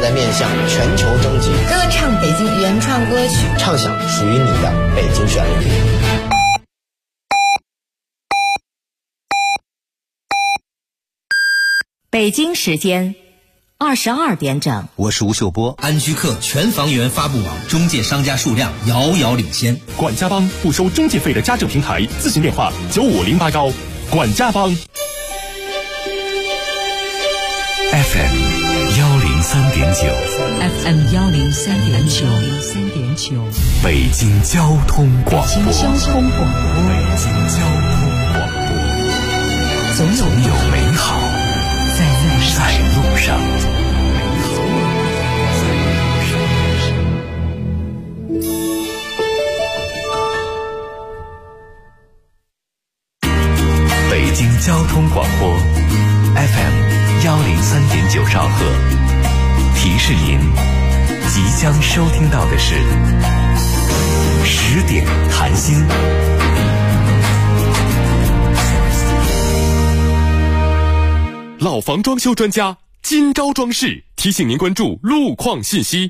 在面向全球征集， 歌唱北京原创歌曲， 唱响属于你的北京旋律。 北京时间22点整， 我是吴秀波。 安居客全房源发布网中介商家数量遥遥领先。 管家帮不收中介费的家政平台，咨询电话95080。管家帮 FM 103.9， 北京交通广播， 北京交通广播， 总有美好在路上。北京交通广播 FM 103.9兆赫，提示您即将收听到的是10点谈心。 老房装修专家金招装饰提醒您关注路况信息。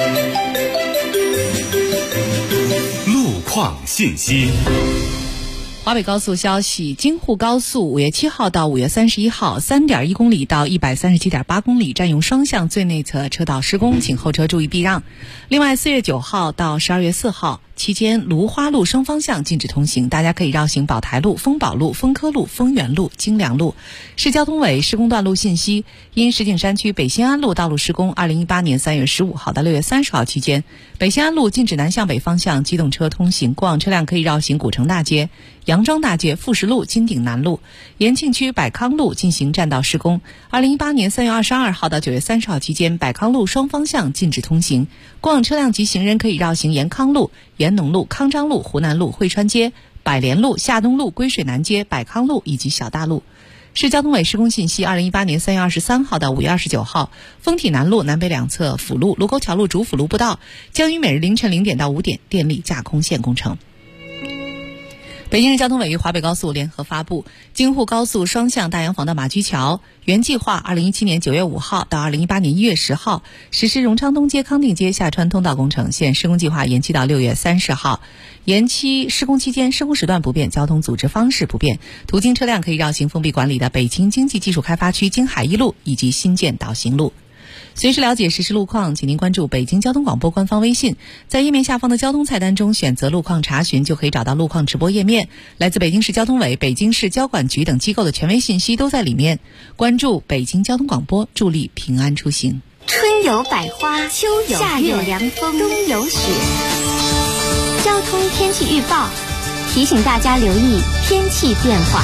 路况信息。 华北高速消息，京沪高速5月7号到5月31号 3.1 公里到 137.8 公里占用双向最内侧车道施工，请后车注意避让。另外4月9号到12月4号期间，芦花路双方向禁止通行，大家可以绕行宝台路、丰宝路、丰科路、丰源路、京良路。市交通委施工段路信息，因石景山区北新安路道路施工，2018年3月15号到6月30号期间，北新安路禁止南向北方向机动车通行，过往车辆可以绕行古城大街、杨庄大街、富石路、金鼎南路。延庆区百康路进行占道施工，2018年3月22号到9月30号期间，百康路双方向禁止通行，过往车辆及行人可以绕行延康路、延农路、康章路、湖南路、汇川街、百联路、夏东路、归水南街、百康路以及小大路。市交通委施工信息，2018年3月23号到5月29号，丰体南路南北两侧辅路、卢沟桥路主辅路步道将于每日凌晨0点到5点电力架空线工程。北京市交通委与华北高速联合发布，京沪高速双向大洋坊到马驹桥原计划2017年9月5号到2018年1月10号实施荣昌东街康定街下穿通道工程，现施工计划延期到6月30号。延期施工期间，施工时段不变，交通组织方式不变，途经车辆可以绕行封闭管理的北京经济技术开发区京海一路以及新建导行路。随时了解实时路况，请您关注北京交通广播官方微信，在页面下方的交通菜单中选择路况查询，就可以找到路况直播页面。来自北京市交通委、北京市交管局等机构的权威信息都在里面。关注北京交通广播，助力平安出行。 春有百花，秋有夏有凉风，冬有雪。交通天气预报提醒大家留意天气变化。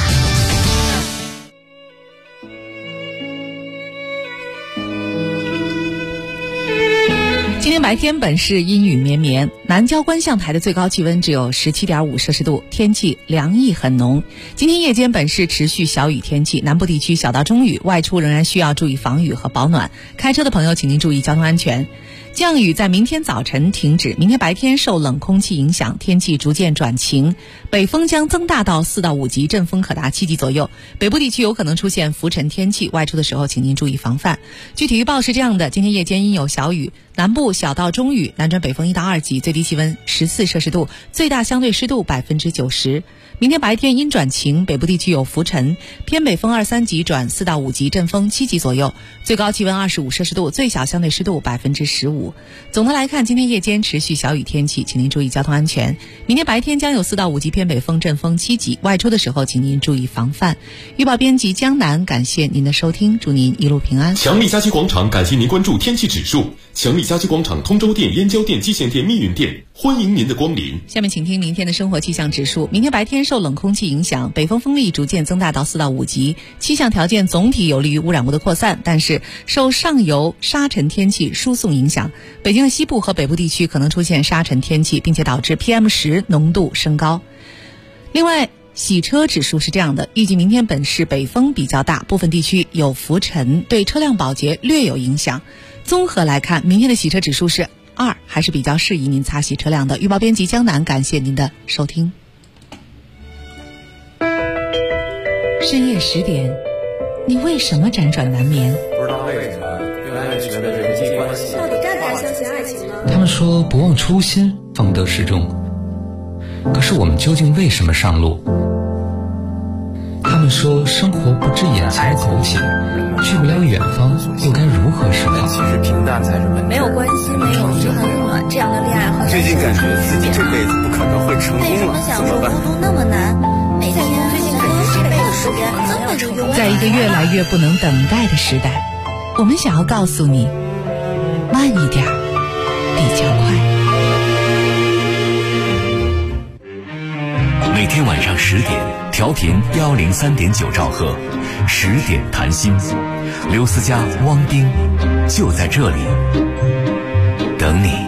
今天白天本市阴雨绵绵，南郊观象台的最高气温只有17.5摄氏度，天气凉意很浓。今天夜间本市持续小雨天气，南部地区小到中雨，外出仍然需要注意防雨和保暖。开车的朋友请您注意交通安全。降雨在明天早晨停止，明天白天受冷空气影响，天气逐渐转晴，北风将增大到4到5级，阵风可达7级左右。北部地区有可能出现浮尘天气，外出的时候请您注意防范。具体预报是这样的，今天夜间阴有小雨，南部小到中雨，南转北风1到2级，最低气温14摄氏度，最大相对湿度90%。明天白天阴转晴，北部地区有浮尘，偏北风2、3级转4到5级，阵风7级左右，最高气温25摄氏度，最小相对湿度15%。总的来看，今天夜间持续小雨天气，请您注意交通安全。明天白天将有4到5级偏北风，阵风7级，外出的时候请您注意防范。预报编辑江南，感谢您的收听，祝您一路平安。 强力家居广场感谢您关注天气指数。强力家居广场通州店、燕郊店、蓟县店、密云店，欢迎您的光临。 下面请听明天的生活气象指数。明天白天受冷空气影响，北风风力逐渐增大到4到5级，气象条件总体有利于污染物的扩散，但是受上游沙尘天气输送影响，北京的西部和北部地区可能出现沙尘天气，并且导致 PM10 浓度升高。另外，洗车指数是这样的，预计明天本市北风比较大，部分地区有浮尘，对车辆保洁略有影响。综合来看，明天的洗车指数是2，还是比较适宜您擦洗车辆的。预报编辑江南，感谢您的收听。深夜10点，你为什么辗转难眠？ 不知道为什么，越来越觉得人际关系到底该不该相信爱情呢？ 他们说不忘初心，方得始终。可是我们究竟为什么上路？他们说生活不止眼前苟且，去不了远方，又该如何是好？ 其实平淡才是本质。 没有关系，没有嘘寒问暖，这样的恋爱和最近感觉自己这辈子不可能会成功了， 为什么想说孤独那么难？每天最近感觉这辈子时间怎么成功？ 在一个越来越不能等待的时代，我们想要告诉你，慢一点比较快。 每天晚上10点，调频103.9兆赫，10点谈心，刘思佳、汪冰就在这里等你。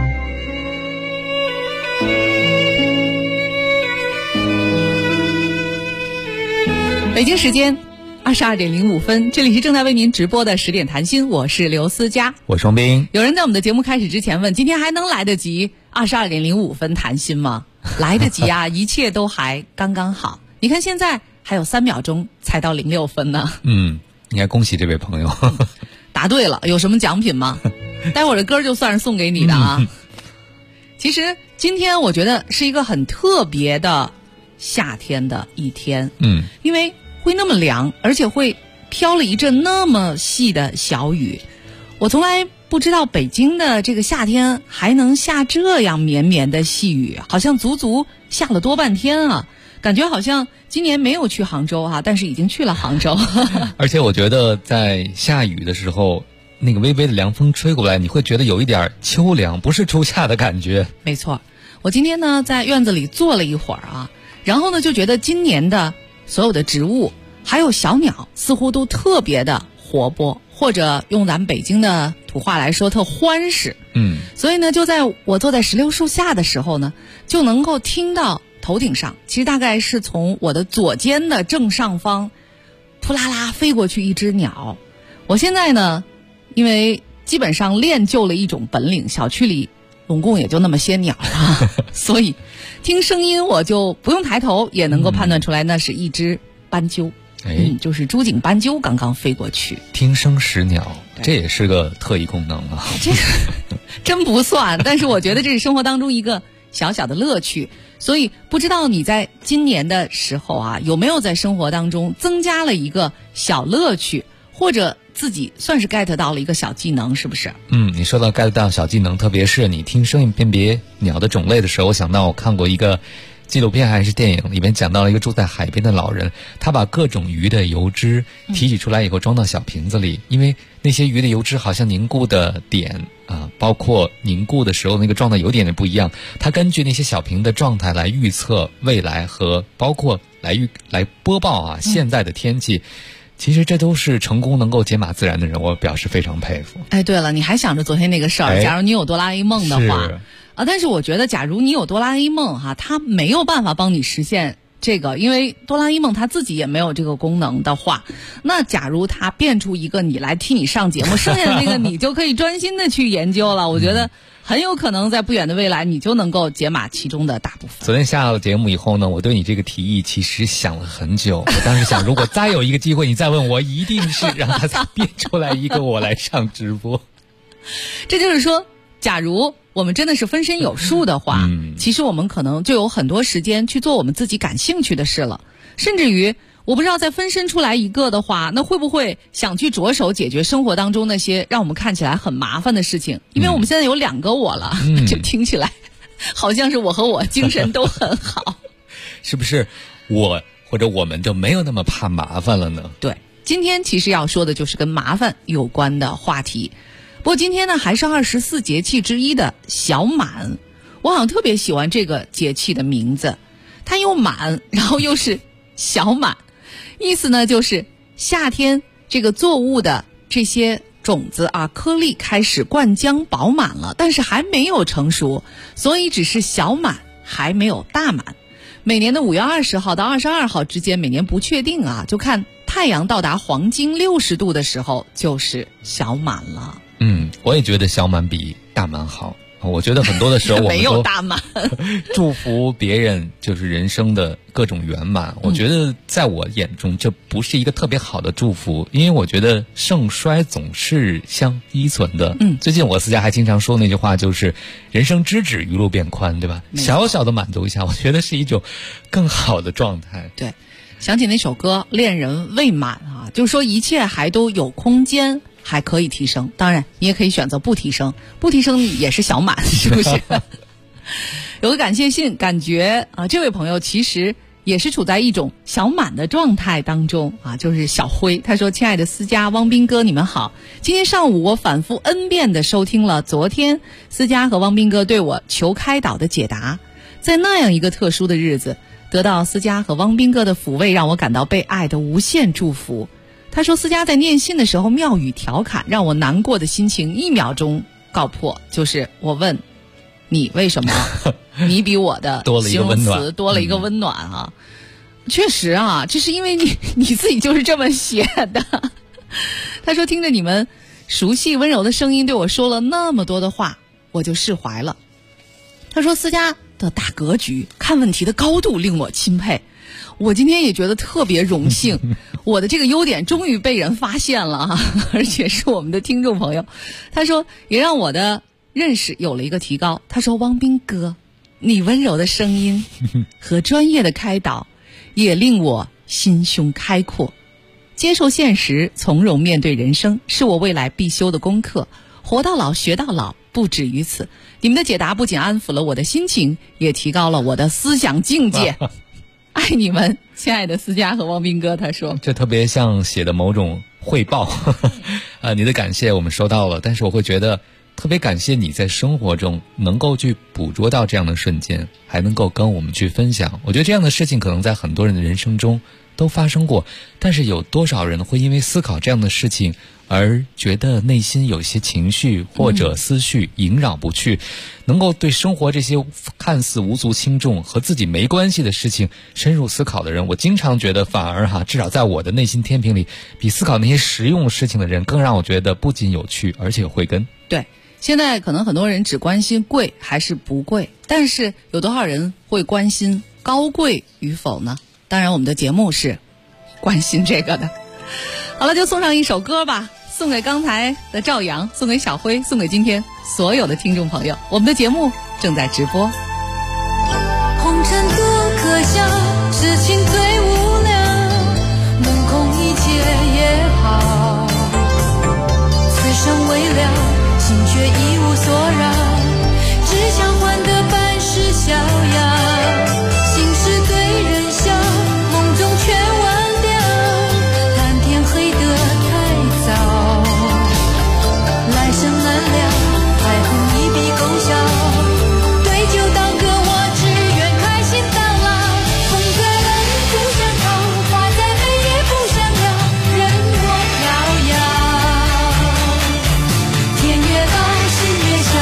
北京时间22点05分，这里是正在为您直播的10点谈心，我是刘思佳， 我是汪冰。 有人在我们的节目开始之前问，今天还能来得及22点05分谈心吗？来得及啊，一切都还刚刚好。你看现在还有3秒钟才到06分呢。 应该恭喜这位朋友。 答对了，有什么奖品吗？待会儿的歌就算是送给你的啊。其实今天我觉得是一个很特别的夏天的一天。因为会那么凉，而且会飘了一阵那么细的小雨。我从来不知道北京的这个夏天还能下这样绵绵的细雨，好像足足下了多半天啊！感觉好像今年没有去杭州哈，但是已经去了杭州。 而且我觉得在下雨的时候，那个微微的凉风吹过来，你会觉得有一点秋凉，不是初夏的感觉。 没错，我今天呢在院子里坐了一会儿啊，然后呢就觉得今年的所有的植物还有小鸟似乎都特别的活泼，或者用咱们北京的土话来说特欢实。所以呢就在我坐在石榴树下的时候呢，就能够听到头顶上，其实大概是从我的左肩的正上方扑啦啦飞过去一只鸟。我现在呢因为基本上练就了一种本领，小区里总共也就那么些鸟啊，所以听声音我就不用抬头也能够判断出来那是一只斑鸠。就是朱颈斑鸠刚刚飞过去。 听声识鸟，这也是个特异功能啊。 这个真不算，但是我觉得这是生活当中一个小小的乐趣。所以不知道你在今年的时候啊，有没有在生活当中增加了一个小乐趣，或者自己算是 get 到了一个小技能，是不是？ 你说到 get 到小技能，特别是你听声音辨别鸟的种类的时候，我想到我看过一个纪录片还是电影，里面讲到了一个住在海边的老人，他把各种鱼的油脂提取出来以后装到小瓶子里，因为那些鱼的油脂好像凝固的点包括凝固的时候那个状态有点不一样，他根据那些小瓶的状态来预测未来和包括来播报现在的天气。其实这都是成功能够解码自然的人，我表示非常佩服。 对了，你还想着昨天那个事儿，假如你有哆啦 A 梦的话但是我觉得假如你有哆啦 A 梦它没有办法帮你实现这个，因为哆啦 A 梦它自己也没有这个功能的话，那假如它变出一个你来替你上节目，剩下的那个你就可以专心的去研究了。我觉得很有可能在不远的未来你就能够解码其中的大部分。 昨天下了节目以后呢，我对你这个提议其实想了很久。我当时想，如果再有一个机会你再问我，一定是让他再变出来一个我来上直播。 这就是说假如我们真的是分身有术的话，其实我们可能就有很多时间去做我们自己感兴趣的事了。甚至于我不知道再分身出来一个的话，那会不会想去着手解决生活当中那些让我们看起来很麻烦的事情，因为我们现在有2个我了，这听起来好像是我和我精神都很好。 是不是我或者我们就没有那么怕麻烦了呢？ 对，今天其实要说的就是跟麻烦有关的话题。不过今天呢还是24节气之一的小满，我好像特别喜欢这个节气的名字，它又满然后又是小满，意思呢就是夏天这个作物的这些种子颗粒开始灌浆饱满了，但是还没有成熟，所以只是小满还没有大满。每年的5月20号到22号之间，每年不确定就看太阳到达黄金60度的时候就是小满了。 我也觉得小满比大满好， 我觉得很多的时候我们没有大满祝福别人就是人生的各种圆满。我觉得在我眼中这不是一个特别好的祝福，因为我觉得盛衰总是相依存的。最近我私家还经常说那句话，就是人生知止余路变宽，对吧？小小的满足一下，我觉得是一种更好的状态。 对，想起那首歌《恋人未满》啊，就是说一切还都有空间，还可以提升。当然你也可以选择不提升，不提升也是小满，是不是？有个感谢信，感觉这位朋友其实也是处在一种小满的状态当中啊，就是小辉。他说：亲爱的思佳、汪斌哥，你们好，今天上午我反复 N 遍的收听了昨天思佳和汪斌哥对我求开导的解答，在那样一个特殊的日子，得到思佳和汪斌哥的抚慰，让我感到被爱的无限祝福。他说思佳在念信的时候妙语调侃，让我难过的心情1秒钟告破，就是我问你为什么你比我的形容词多了一个温暖啊。确实啊，这是因为你自己就是这么写的。他说听着你们熟悉温柔的声音对我说了那么多的话，我就释怀了。他说思佳的大格局，看问题的高度令我钦佩，我今天也觉得特别荣幸，我的这个优点终于被人发现了啊，而且是我们的听众朋友。他说也让我的认识有了一个提高。他说汪斌哥，你温柔的声音和专业的开导也令我心胸开阔，接受现实，从容面对人生，是我未来必修的功课，活到老学到老，不止于此。你们的解答不仅安抚了我的心情，也提高了我的思想境界。爱你们，亲爱的思佳和汪斌哥。他说这特别像写的某种汇报你的感谢我们收到了，但是我会觉得特别感谢你在生活中能够去捕捉到这样的瞬间，还能够跟我们去分享。我觉得这样的事情可能在很多人的人生中都发生过，但是有多少人会因为思考这样的事情而觉得内心有些情绪或者思绪萦绕不去，能够对生活这些看似无足轻重和自己没关系的事情深入思考的人，我经常觉得反而至少在我的内心天平里，比思考那些实用事情的人更让我觉得不仅有趣，而且有慧根。 对，现在可能很多人只关心贵还是不贵，但是有多少人会关心高贵与否呢？当然我们的节目是关心这个的。好了，就送上一首歌吧，送给刚才的赵阳，送给小辉，送给今天所有的听众朋友。我们的节目正在直播。 红尘多可笑，痴情最无聊，目空一切也好，此生未了，心却一无所扰，只想换得半世逍遥，心事对人笑，梦中全忘掉，谈天黑得太早，来生难料，爱恨一笔勾销，对酒当歌，我只愿开心到老，风在冷不想逃，花在美也不想要，任我飘摇，天越高心越小，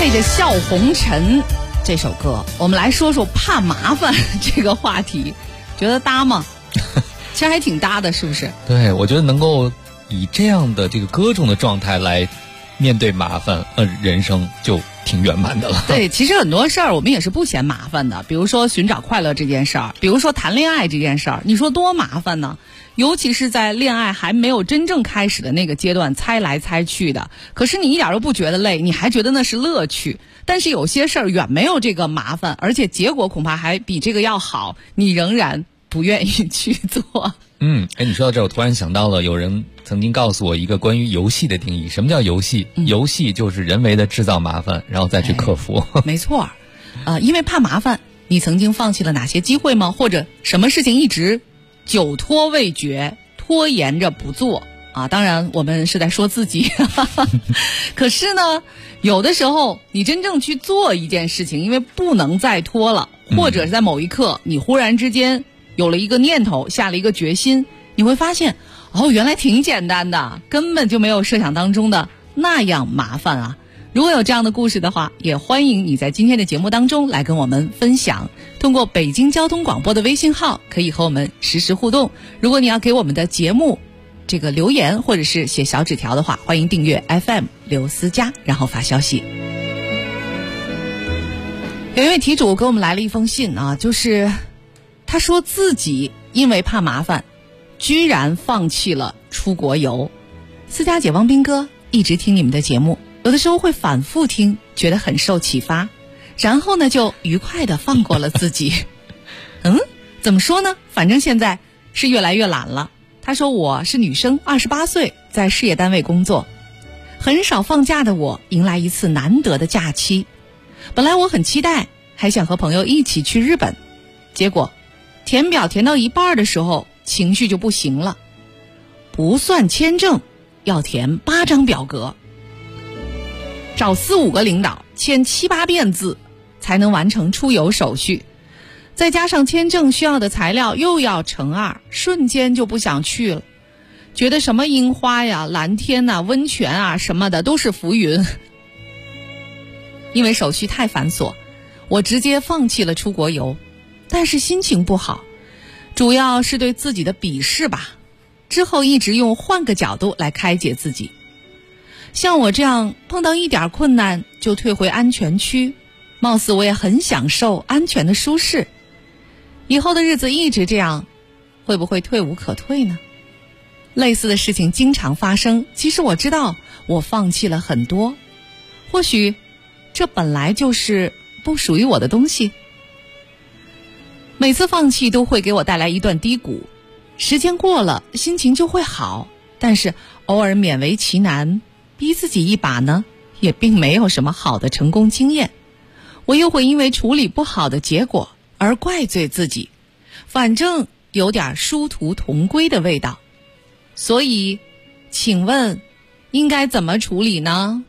配着《笑红尘》这首歌，我们来说说怕麻烦这个话题，觉得搭吗？其实还挺搭的，是不是？ 对，我觉得能够以这样的这个歌中的状态来面对麻烦，人生就挺圆满的了。 对，其实很多事儿我们也是不嫌麻烦的，比如说寻找快乐这件事儿，比如说谈恋爱这件事儿，你说多麻烦呢？尤其是在恋爱还没有真正开始的那个阶段，猜来猜去的，可是你一点都不觉得累，你还觉得那是乐趣。但是有些事儿远没有这个麻烦，而且结果恐怕还比这个要好，你仍然不愿意去做。 你说到这儿，我突然想到了，有人曾经告诉我一个关于游戏的定义。什么叫游戏？游戏就是人为的制造麻烦，然后再去克服。 没错，因为怕麻烦，你曾经放弃了哪些机会吗？或者什么事情一直久拖未决，拖延着不做啊？当然，我们是在说自己。可是呢，有的时候你真正去做一件事情，因为不能再拖了，或者在某一刻你忽然之间有了一个念头，下了一个决心，你会发现，原来挺简单的，根本就没有设想当中的那样麻烦啊。如果有这样的故事的话，也欢迎你在今天的节目当中来跟我们分享。通过北京交通广播的微信号，可以和我们实时互动。如果你要给我们的节目这个留言或者是写小纸条的话，欢迎订阅 FM 刘思佳，然后发消息。有一位题主给我们来了一封信啊，就是他说自己因为怕麻烦，居然放弃了出国游。思佳姐、汪斌哥一直听你们的节目，有的时候会反复听，觉得很受启发，然后呢就愉快地放过了自己。怎么说呢？反正现在是越来越懒了。他说我是女生，28岁，在事业单位工作，很少放假的我迎来一次难得的假期。本来我很期待，还想和朋友一起去日本，结果填表填到一半的时候，情绪就不行了。不算签证，要填8张表格，找4、5个领导签7、8遍字才能完成出游手续，再加上签证需要的材料又要乘2，瞬间就不想去了，觉得什么樱花呀、蓝天啊、温泉啊什么的都是浮云。因为手续太繁琐，我直接放弃了出国游，但是心情不好，主要是对自己的鄙视吧。之后一直用换个角度来开解自己。像我这样碰到一点困难就退回安全区，貌似我也很享受安全的舒适。以后的日子一直这样，会不会退无可退呢？类似的事情经常发生，其实我知道我放弃了很多，或许这本来就是不属于我的东西。每次放弃都会给我带来一段低谷，时间过了心情就会好，但是偶尔勉为其难逼自己一把呢，也并没有什么好的成功经验。我又会因为处理不好的结果而怪罪自己，反正有点殊途同归的味道。所以请问应该怎么处理呢？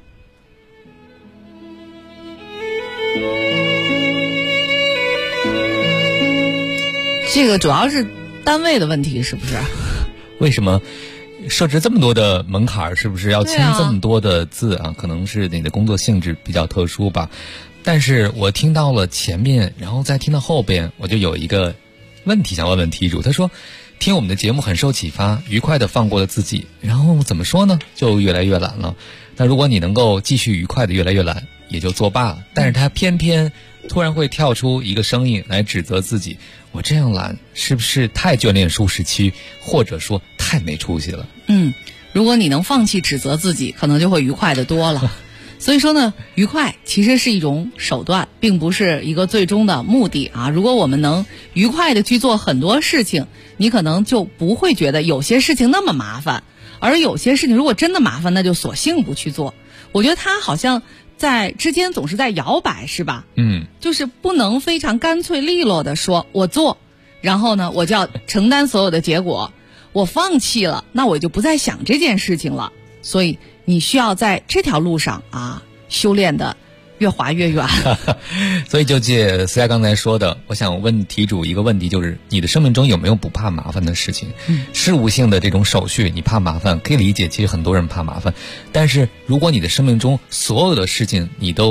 这个主要是单位的问题，是不是？ 为什么设置这么多的门槛？是不是要签这么多的字啊？可能是你的工作性质比较特殊吧。但是我听到了前面，然后再听到后边，我就有一个问题想问问题主。他说听我们的节目很受启发，愉快地放过了自己，然后怎么说呢，就越来越懒了。那如果你能够继续愉快地越来越懒，也就作罢了。但是他偏偏突然会跳出一个声音来指责自己，我这样懒是不是太眷恋舒适区，或者说太没出息了。 如果你能放弃指责自己，可能就会愉快的多了。所以说呢，愉快其实是一种手段，并不是一个最终的目的啊。如果我们能愉快的去做很多事情，你可能就不会觉得有些事情那么麻烦，而有些事情如果真的麻烦，那就索性不去做。我觉得他好像在之间总是在摇摆，是吧？就是不能非常干脆利落的说我做，然后呢我就要承担所有的结果，我放弃了，那我就不再想这件事情了。所以你需要在这条路上啊修炼的越滑越远。 所以就借思佳刚才说的，我想问题主一个问题，就是你的生命中有没有不怕麻烦的事情？事务性的这种手续你怕麻烦可以理解，其实很多人怕麻烦，但是如果你的生命中所有的事情你都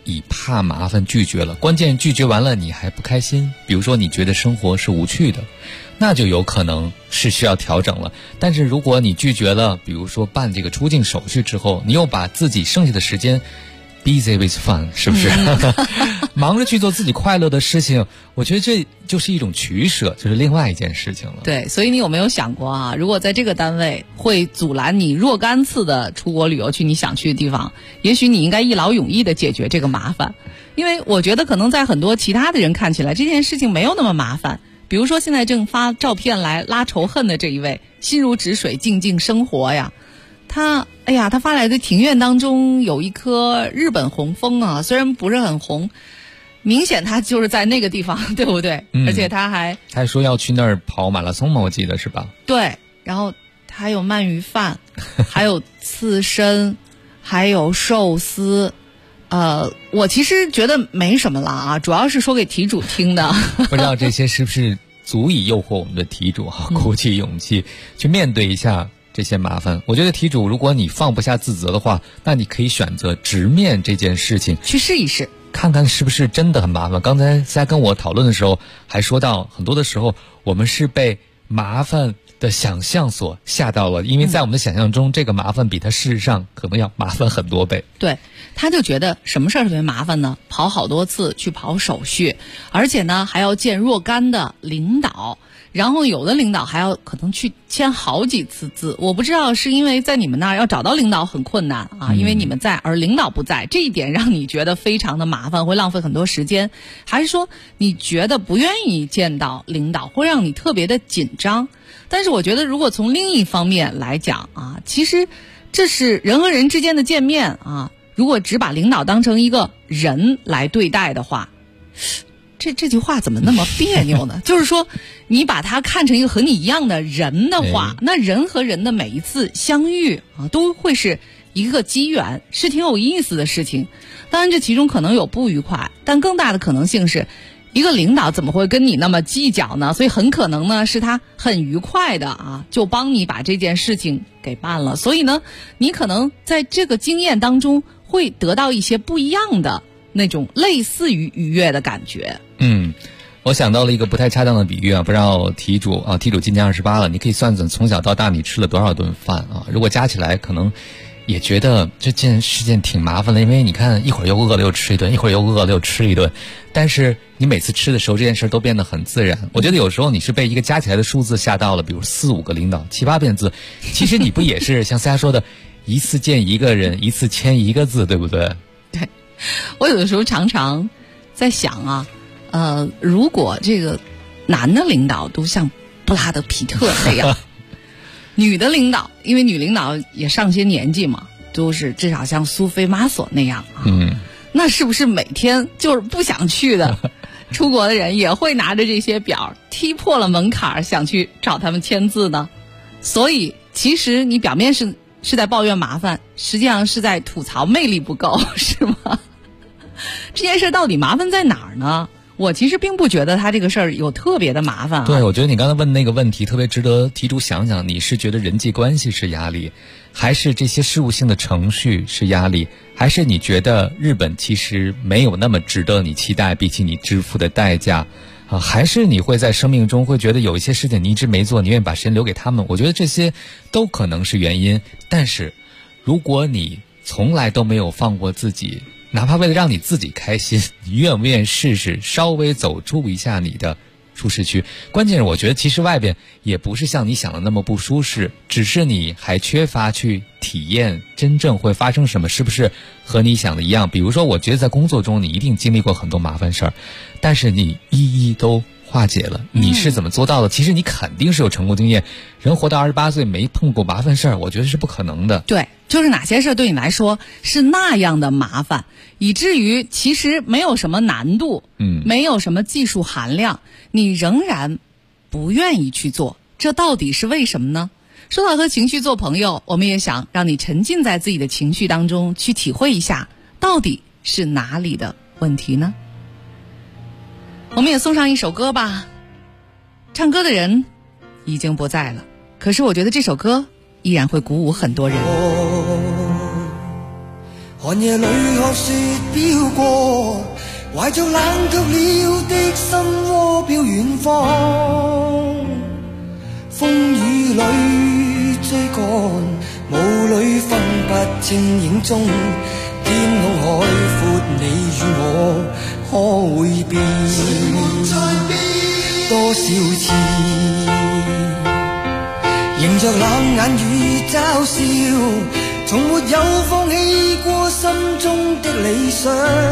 以怕麻烦拒绝了，关键拒绝完了你还不开心，比如说你觉得生活是无趣的，那就有可能是需要调整了。但是如果你拒绝了，比如说办这个出境手续之后，你又把自己剩下的时间 busy with fun， 是不是忙着去做自己快乐的事情，我觉得这就是一种取舍，就是另外一件事情了。 对，所以你有没有想过啊，如果在这个单位会阻拦你若干次的出国旅游去你想去的地方，也许你应该一劳永逸的解决这个麻烦。因为我觉得可能在很多其他的人看起来这件事情没有那么麻烦，比如说现在正发照片来拉仇恨的这一位，心如止水静静生活呀，他发来的庭院当中有一棵日本红枫啊，虽然不是很红，明显他就是在那个地方，对不对？而且他还说要去那儿跑马拉松嘛，我记得是吧？ 对，然后还有鳗鱼饭，还有刺身，还有寿司。我其实觉得没什么了啊，主要是说给题主听的。 不知道这些是不是足以诱惑我们的题主鼓起勇气去面对一下这些麻烦。我觉得题主，如果你放不下自责的话，那你可以选择直面这件事情， 去试一试， 看看是不是真的很麻烦。刚才在跟我讨论的时候还说到，很多的时候我们是被麻烦的想象所吓到了，因为在我们的想象中，这个麻烦比它事实上可能要麻烦很多倍。 对，他就觉得什么事儿特别麻烦呢？跑好多次去跑手续，而且呢还要见若干的领导，然后有的领导还要可能去签好几次字。我不知道是因为在你们那儿要找到领导很困难啊，因为你们在而领导不在，这一点让你觉得非常的麻烦，会浪费很多时间，还是说你觉得不愿意见到领导，会让你特别的紧张？但是我觉得如果从另一方面来讲啊，其实这是人和人之间的见面啊，如果只把领导当成一个人来对待的话，这句话怎么那么别扭呢？就是说你把他看成一个和你一样的人的话，那人和人的每一次相遇啊，都会是一个机缘，是挺有意思的事情。当然这其中可能有不愉快，但更大的可能性是一个领导怎么会跟你那么计较呢？所以很可能呢是他很愉快的啊，就帮你把这件事情给办了。所以呢你可能在这个经验当中会得到一些不一样的那种类似于愉悦的感觉。 我想到了一个不太恰当的比喻啊，不知道题主今年28了，你可以算算从小到大你吃了多少顿饭啊？如果加起来可能也觉得这件事情挺麻烦的，因为你看一会儿又饿了又吃一顿，一会儿又饿了又吃一顿，但是你每次吃的时候这件事都变得很自然。我觉得有时候你是被一个加起来的数字吓到了，比如4、5个领导7、8遍字，其实你不也是像大家说的一次见一个人一次签一个字，对不对？ 对，我有的时候常常在想啊，如果这个男的领导都像布拉德皮特那样女的领导，因为女领导也上些年纪嘛，都是至少像苏菲玛索那样啊，那是不是每天就是不想去的出国的人也会拿着这些表踢破了门槛想去找他们签字呢？所以其实你表面是在抱怨麻烦，实际上是在吐槽魅力不够，是吗？这件事到底麻烦在哪儿呢？我其实并不觉得他这个事儿有特别的麻烦对，我觉得你刚才问那个问题特别值得题主想想，你是觉得人际关系是压力，还是这些事务性的程序是压力，还是你觉得日本其实没有那么值得你期待，比起你支付的代价还是你会在生命中会觉得有一些事情你一直没做，你愿意把时间留给他们？我觉得这些都可能是原因。但是如果你从来都没有放过自己，哪怕为了让你自己开心，你愿不愿意试试稍微走出一下你的舒适区？关键是我觉得其实外边也不是像你想的那么不舒适，只是你还缺乏去体验真正会发生什么，是不是和你想的一样？比如说我觉得在工作中你一定经历过很多麻烦事儿，但是你一一都化解了，你是怎么做到的？其实你肯定是有成功经验，人活到28岁没碰过麻烦事儿，我觉得是不可能的。 对，就是哪些事对你来说是那样的麻烦，以至于其实没有什么难度，没有什么技术含量，你仍然不愿意去做，这到底是为什么呢？说到和情绪做朋友，我们也想让你沉浸在自己的情绪当中，去体会一下到底是哪里的问题呢？我们也送上一首歌吧，唱歌的人已经不在了，可是我觉得这首歌依然会鼓舞很多人。 寒夜里看雪飘过，怀着冷却了的心窝飘远方。风雨里追赶，雾里分不清影踪。天空海阔，你与我可会变？多少次迎着冷眼與嘲笑，從沒有放棄過心中的理想。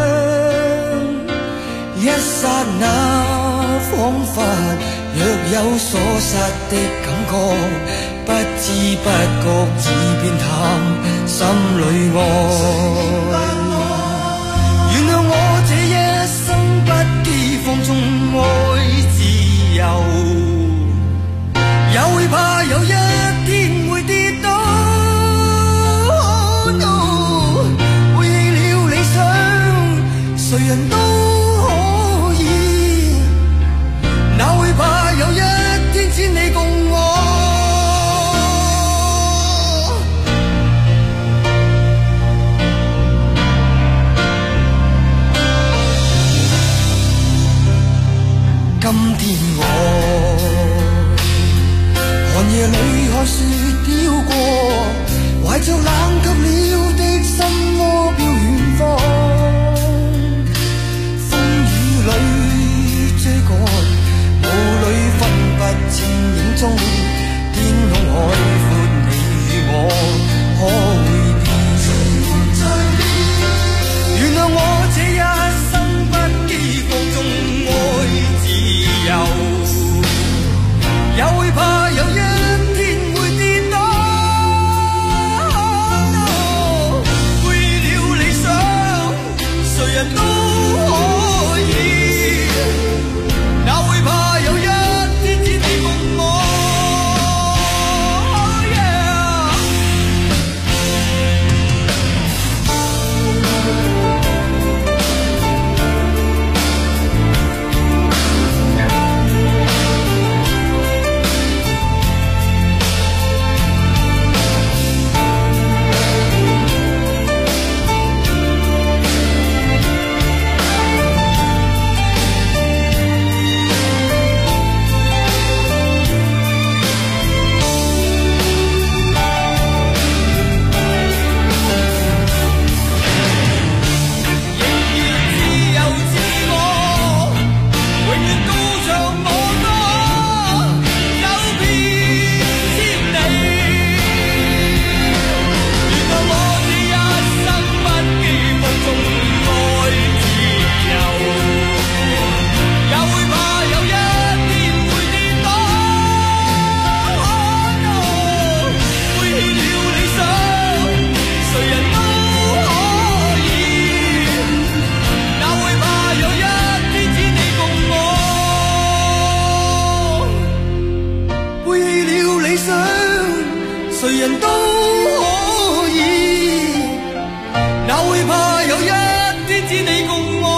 一剎那彷彿若有所失的感覺，不知不覺已變淡心裏愛。原諒我這一生不羈放縱愛自由，也會怕有一天會跌倒。背棄了理想，誰人都可以，哪會怕有一天只你共我。今天我寒夜裏看雪飄過，懷着冷卻了的心窩飄遠方。風雨裏追趕，霧裏分不清影蹤。天空海闊，你與我可會變？原諒我這一生不羈放縱愛自由，也會怕有一天會跌倒。背了理想，誰人都可以，哪會怕有一天只你共我。誰人都可以，哪會怕有一天只你共我。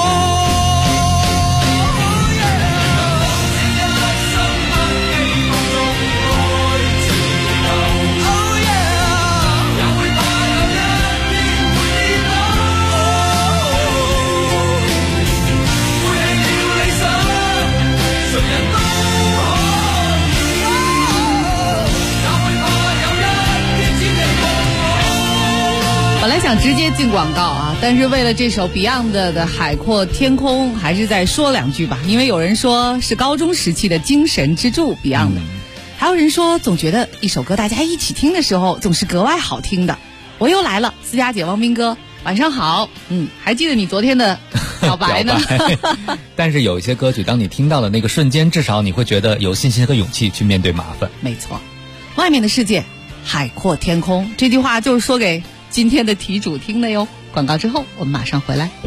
本来想直接进广告啊，但是为了这首 Beyond 的海阔天空，还是再说两句吧。因为有人说是高中时期的精神支柱 Beyond 的，还有人说总觉得一首歌大家一起听的时候总是格外好听的。我又来了，思佳姐、汪斌哥，晚上好。还记得你昨天的表白呢？ 但是有一些歌曲，当你听到的那个瞬间，至少你会觉得有信心和勇气去面对麻烦。 没错，外面的世界海阔天空，这句话就是说给今天的题主听的哟。广告之后我们马上回来。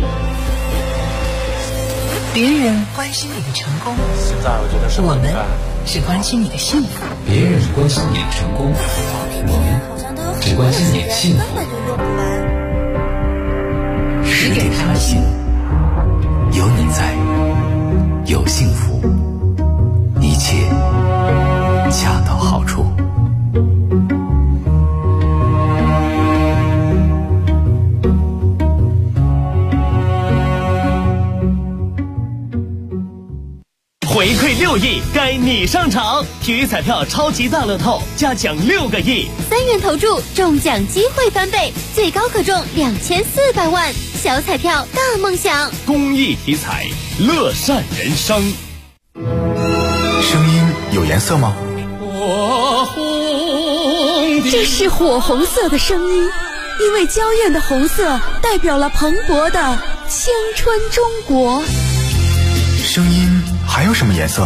别人关心你的成功， 现在我觉得是我们是关心你的幸福。 别人关心你的成功，我们只关心你的幸福。 10点谈心， 有你在，有幸福，一切恰到好处。 回馈6亿，该你上场！体育彩票超级大乐透加奖6个亿 ，3元投注中奖机会翻倍，最高可中2400万。小彩票大梦想， 公益体彩，乐善人生。 声音有颜色吗？ 这是火红色的声音，因为娇艳的红色代表了蓬勃的青春中国。 声音还有什么颜色？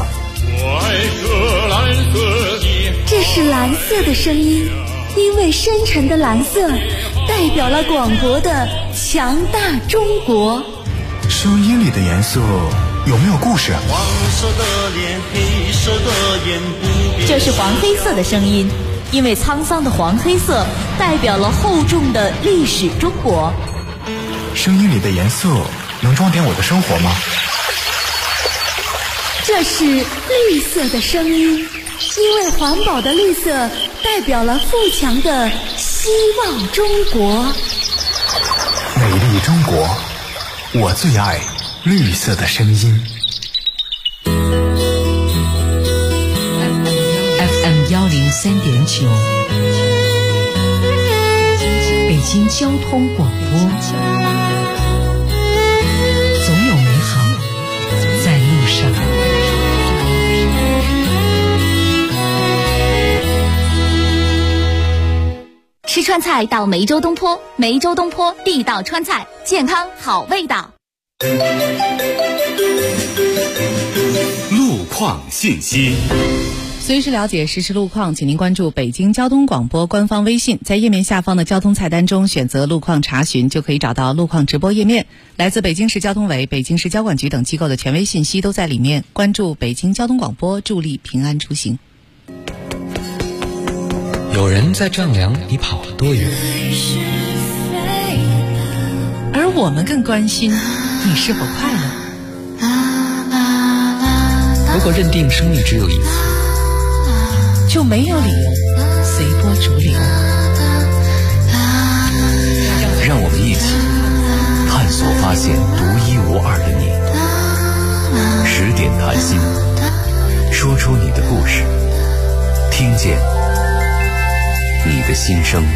这是蓝色的声音，因为深沉的蓝色代表了广博的强大中国。 声音里的颜色有没有故事？ 黄色的脸，黑色的眼，不变。 这是黄黑色的声音，因为沧桑的黄黑色代表了厚重的历史中国。 声音里的颜色能装点我的生活吗？ 这是绿色的声音，因为环保的绿色代表了富强的希望中国。 美丽中国，我最爱绿色的声音。 FM 103.9，北京交通广播，总有美好在路上。 吃川菜到梅州东坡，梅州东坡地道川菜，健康好味道。 路况信息。 随时了解实时路况，请您关注北京交通广播官方微信，在页面下方的交通菜单中选择路况查询，就可以找到路况直播页面。来自北京市交通委、北京市交管局等机构的权威信息都在里面。关注北京交通广播，助力平安出行。 有人在丈量你跑了多远， 而我们更关心你是否快乐。 如果认定生命只有一次， 就没有理由随波逐流。 让我们一起探索发现独一无二的你。10点谈心，说出你的故事，听见你的心声。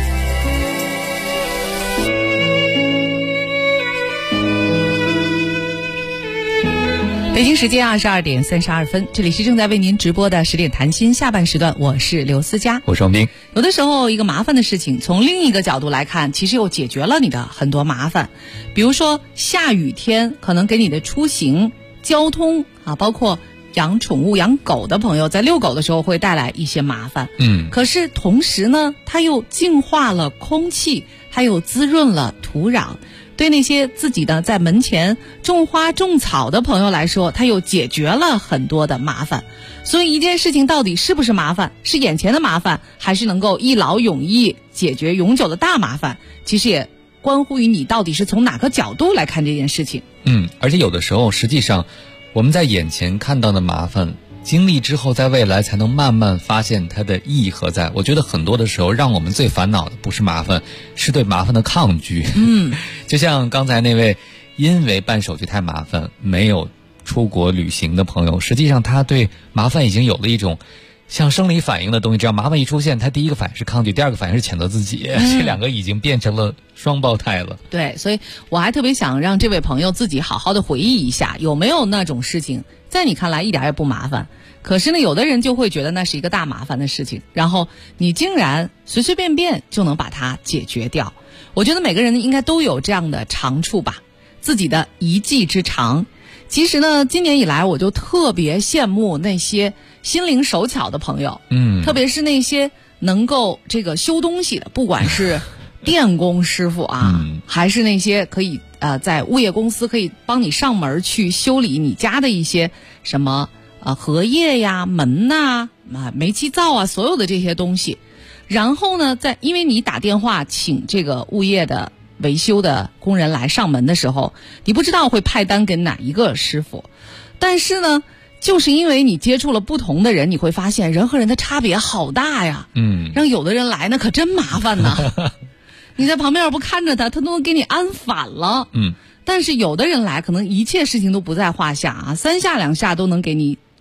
北京时间22点32分，这里是正在为您直播的10点谈心下半时段，我是刘思佳， 我是王斌。 有的时候一个麻烦的事情，从另一个角度来看，其实又解决了你的很多麻烦。比如说下雨天可能给你的出行、交通啊，包括养宠物、养狗的朋友在遛狗的时候会带来一些麻烦。可是同时呢，它又净化了空气，还有滋润了土壤。对那些自己的在门前种花种草的朋友来说，它又解决了很多的麻烦。所以一件事情到底是不是麻烦，是眼前的麻烦，还是能够一劳永逸解决永久的大麻烦，其实也关乎于你到底是从哪个角度来看这件事情。 而且有的时候实际上我们在眼前看到的麻烦，经历之后在未来才能慢慢发现它的意义何在。我觉得很多的时候让我们最烦恼的不是麻烦，是对麻烦的抗拒。就像刚才那位因为办手续太麻烦没有出国旅行的朋友，实际上他对麻烦已经有了一种像生理反应的东西，只要麻烦一出现，他第一个反应是抗拒，第二个反应是谴责自己，这两个已经变成了双胞胎了。 对，所以我还特别想让这位朋友自己好好的回忆一下，有没有那种事情在你看来一点也不麻烦，可是呢有的人就会觉得那是一个大麻烦的事情，然后你竟然随随便便就能把它解决掉。我觉得每个人应该都有这样的长处吧，自己的一技之长。其实呢今年以来我就特别羡慕那些心灵手巧的朋友，特别是那些能够这个修东西的，不管是电工师傅啊，还是那些可以在物业公司可以帮你上门去修理你家的一些什么荷叶呀、门呐、煤气灶啊，所有的这些东西。然后呢因为你打电话请这个物业的维修的工人来上门的时候，你不知道会派单给哪一个师傅，但是呢就是因为你接触了不同的人，你会发现人和人的差别好大呀。让有的人来那可真麻烦呢。你在旁边要不看着他都能给你安反了。但是有的人来可能一切事情都不在话下啊，3下2下都能给你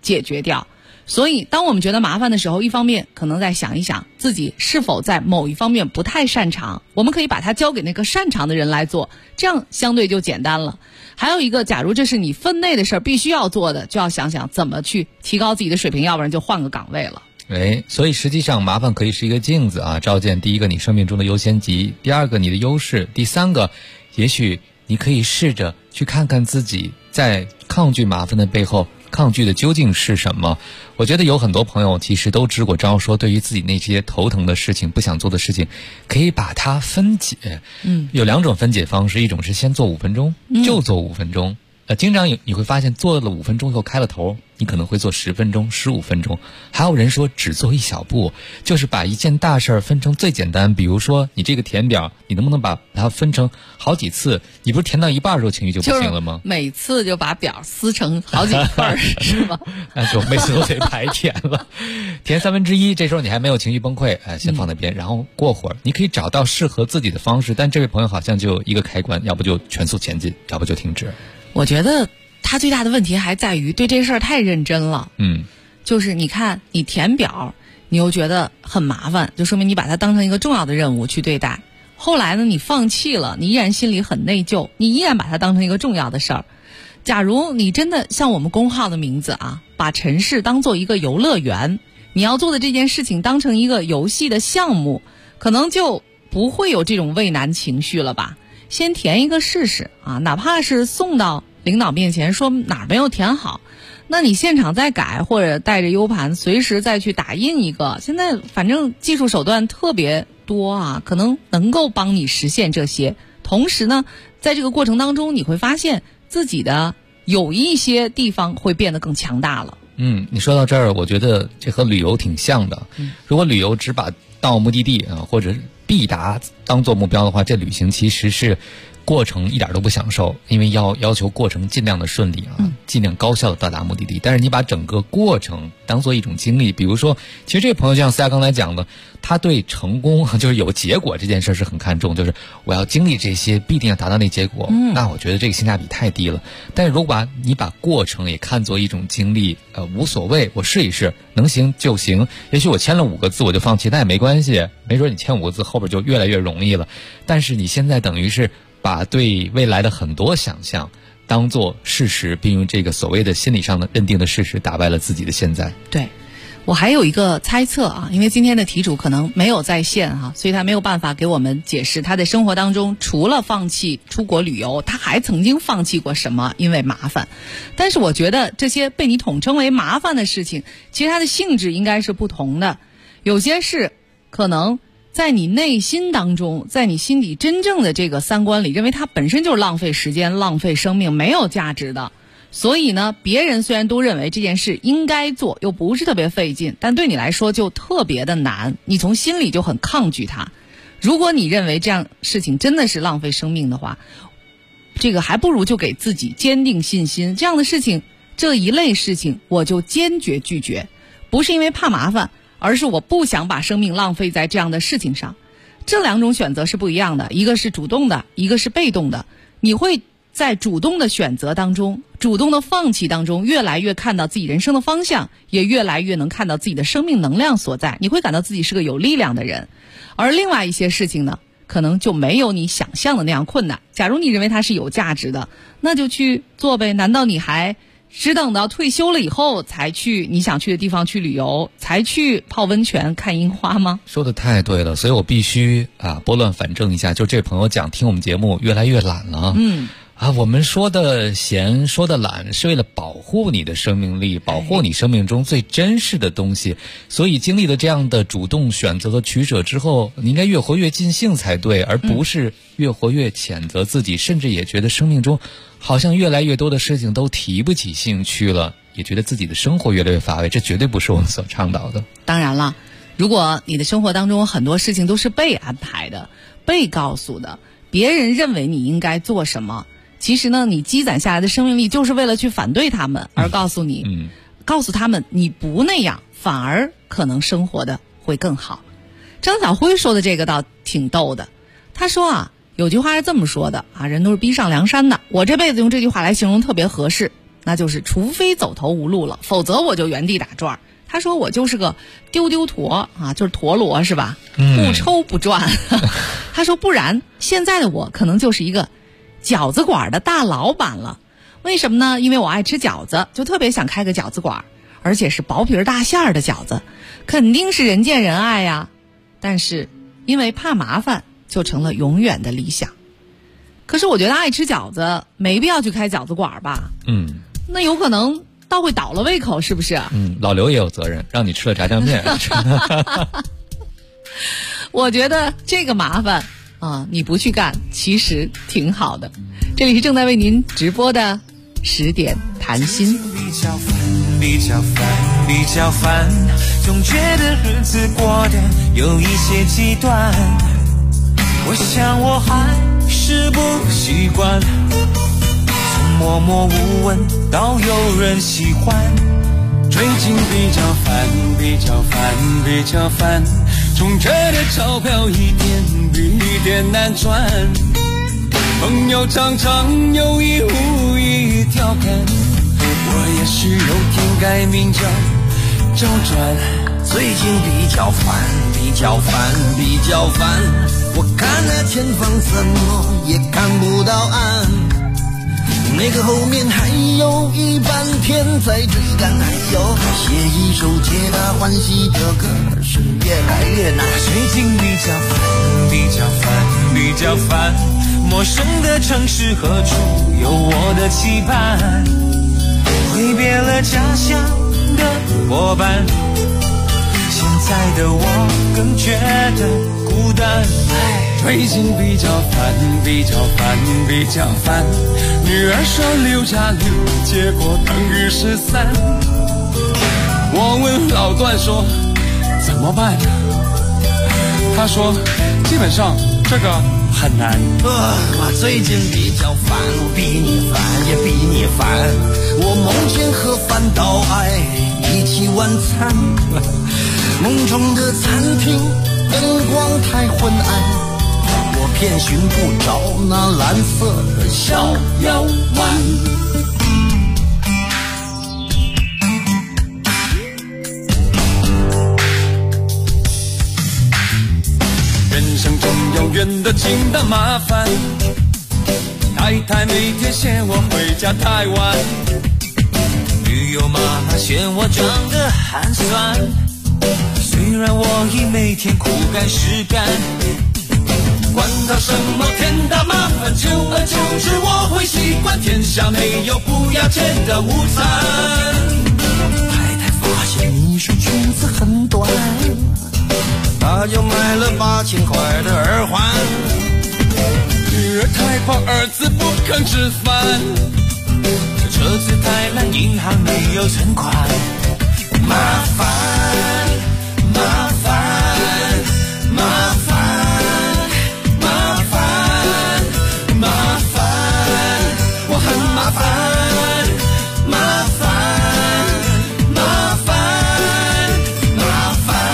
解决掉。所以当我们觉得麻烦的时候，一方面可能在想一想自己是否在某一方面不太擅长，我们可以把它交给那个擅长的人来做，这样相对就简单了。还有一个，假如这是你分内的事儿，必须要做的，就要想想怎么去提高自己的水平，要不然就换个岗位了。 所以实际上麻烦可以是一个镜子啊，照见第一个你生命中的优先级，第二个你的优势，第三个也许你可以试着去看看自己在抗拒麻烦的背后抗拒的究竟是什么。我觉得有很多朋友其实都支过招，说对于自己那些头疼的事情不想做的事情可以把它分解。有2种分解方式，一种是先做5分钟，就做5分钟。经常你会发现做了5分钟以后开了头，你可能会做10分钟、15分钟。还有人说只做一小步，就是把一件大事分成最简单。比如说你这个填表，你能不能把它分成好几次？你不是填到一半的时候情绪就不行了吗？ 就是每次就把表撕成好几份是吗？ 那就每次都得白填了。填1/3，这时候你还没有情绪崩溃，先放那边，然后过会儿你可以找到适合自己的方式。但这位朋友好像就一个开关，要不就全速前进，要不就停止。 我觉得他最大的问题还在于对这事儿太认真了。就是你看你填表，你又觉得很麻烦，就说明你把它当成一个重要的任务去对待。后来呢，你放弃了，你依然心里很内疚，你依然把它当成一个重要的事儿。假如你真的像我们公号的名字啊，把城市当做一个游乐园，你要做的这件事情当成一个游戏的项目，可能就不会有这种畏难情绪了吧。先填一个试试啊，哪怕是送到领导面前说哪儿没有填好，那你现场再改，或者带着 U 盘随时再去打印一个。现在反正技术手段特别多啊，可能能够帮你实现这些。同时呢，在这个过程当中，你会发现自己的有一些地方会变得更强大了。 你说到这儿，我觉得这和旅游挺像的。如果旅游只把到目的地啊或者必达当做目标的话，这旅行其实是过程一点都不享受，因为要求过程尽量的顺利啊，尽量高效的到达目的地。但是你把整个过程当做一种经历，比如说，其实这个朋友就像思佳刚才讲的，他对成功就是有结果这件事是很看重，就是我要经历这些，必定要达到那结果。那我觉得这个性价比太低了。但是如果你把过程也看作一种经历，无所谓，我试一试，能行就行。也许我签了5个字我就放弃，那也没关系，没准你签5个字后边就越来越容易了。但是你现在等于是把对未来的很多想象当作事实，并用这个所谓的心理上的认定的事实打败了自己的现在。 对，我还有一个猜测啊，因为今天的题主可能没有在线啊，所以他没有办法给我们解释他在生活当中除了放弃出国旅游，他还曾经放弃过什么，因为麻烦。但是我觉得这些被你统称为麻烦的事情，其实它的性质应该是不同的。有些事可能在你内心当中，在你心底真正的这个三观里，认为它本身就是浪费时间、浪费生命、没有价值的。所以呢，别人虽然都认为这件事应该做，又不是特别费劲，但对你来说就特别的难，你从心里就很抗拒它。如果你认为这样事情真的是浪费生命的话，这个还不如就给自己坚定信心，这样的事情，这一类事情我就坚决拒绝，不是因为怕麻烦，而是我不想把生命浪费在这样的事情上。这2种选择是不一样的，一个是主动的，一个是被动的。你会在主动的选择当中，主动的放弃当中，越来越看到自己人生的方向，也越来越能看到自己的生命能量所在，你会感到自己是个有力量的人。而另外一些事情呢，可能就没有你想象的那样困难。假如你认为它是有价值的，那就去做呗。难道你还只等到退休了以后才去你想去的地方去旅游，才去泡温泉看樱花吗？ 说的太对了，所以我必须拨乱反正一下。就这朋友讲听我们节目越来越懒了。我们说的闲，说的懒，是为了保护你的生命力，保护你生命中最真实的东西。所以经历了这样的主动选择和取舍之后，你应该越活越尽兴才对，而不是越活越谴责自己，甚至也觉得生命中好像越来越多的事情都提不起兴趣了，也觉得自己的生活越来越乏味。这绝对不是我们所倡导的。 当然了，如果你的生活当中很多事情都是被安排的，被告诉的，别人认为你应该做什么，其实呢，你积攒下来的生命力就是为了去反对他们，而告诉你，告诉他们你不那样，反而可能生活的会更好。张晓辉说的这个倒挺逗的，他说有句话是这么说的人都是逼上梁山的，我这辈子用这句话来形容特别合适。 那就是除非走投无路了，否则我就原地打转。他说我就是个丢丢陀啊，就是陀螺是吧？不抽不转。他说不然现在的我可能就是一个饺子馆的大老板了。为什么呢？因为我爱吃饺子，就特别想开个饺子馆，而且是薄皮大馅儿的饺子，肯定是人见人爱呀。但是因为怕麻烦，就成了永远的理想。可是我觉得爱吃饺子没必要去开饺子馆吧？那有可能倒会倒了胃口，是不是？ 老刘也有责任，让你吃了炸酱面。 我觉得这个麻烦啊，你不去干，其实挺好的。这里是正在为您直播的10点谈心。 比较烦，总觉得日子过得有一些极端。我想我还是不习惯，从默默无闻到有人喜欢。最近比较烦，总觉得钞票一点比一点难赚。朋友常常有意无意调侃，我也许有天改名叫周转。最近比较烦，我看那前方怎么也看不到岸，那个后面还有一半天在追赶，还有写一首皆大欢喜的歌是越来越难。最近比较烦，陌生的城市何处有我的期盼，挥别了家乡的伙伴，现在的我更觉得孤单。最近比较烦，女儿说6加6结果等于13。我问老段说怎么办，他说基本上这个很难。我最近比较烦，我比你烦也比你烦。我梦见和饭岛爱一起晚餐，梦中的餐厅灯光太昏暗，我偏寻不着那蓝色的小腰弯。人生中有远的近的麻烦，太太每天嫌我回家太晚，女友妈妈嫌我长得寒酸，虽然我已每天苦干实干，管他什么天大麻烦，久而久之我会习惯，天下没有不要钱的午餐。太太发现你是裙子很短，他就买了8000块的耳环。女儿太胖，儿子不肯吃饭，车子太烂，银行没有存款。麻烦，麻烦，麻烦，麻烦，麻烦，我很麻烦，麻烦，麻烦，麻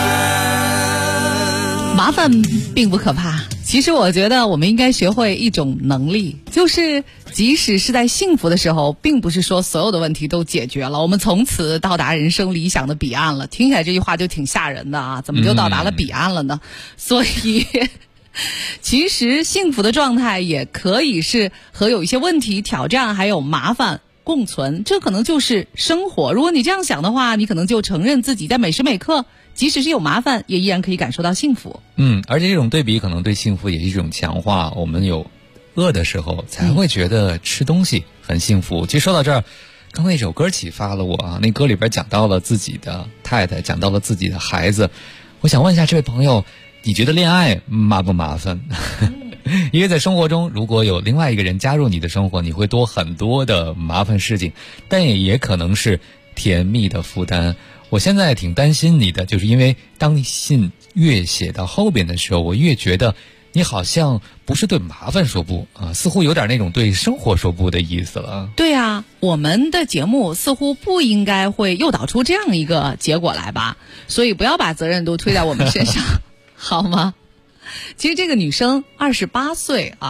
烦。 麻烦并不可怕，其实我觉得我们应该学会一种能力，就是即使是在幸福的时候，并不是说所有的问题都解决了，我们从此到达人生理想的彼岸了。听起来这句话就挺吓人的啊，怎么就到达了彼岸了呢？所以其实幸福的状态也可以是和有一些问题、挑战还有麻烦共存，这可能就是生活。如果你这样想的话，你可能就承认自己在每时每刻即使是有麻烦也依然可以感受到幸福。 而且这种对比可能对幸福也是一种强化，我们有饿的时候才会觉得吃东西很幸福。其实说到这儿，刚那首歌启发了我啊，那歌里边讲到了自己的太太，讲到了自己的孩子。我想问一下这位朋友，你觉得恋爱麻不麻烦？因为在生活中，如果有另外一个人加入你的生活，你会多很多的麻烦事情，但也可能是甜蜜的负担。我现在挺担心你的，就是因为当信越写到后边的时候，我越觉得你好像不是对麻烦说不啊，似乎有点那种对生活说不的意思了。 对啊，我们的节目似乎不应该会诱导出这样一个结果来吧，所以不要把责任都推在我们身上好吗？其实这个女生28岁啊，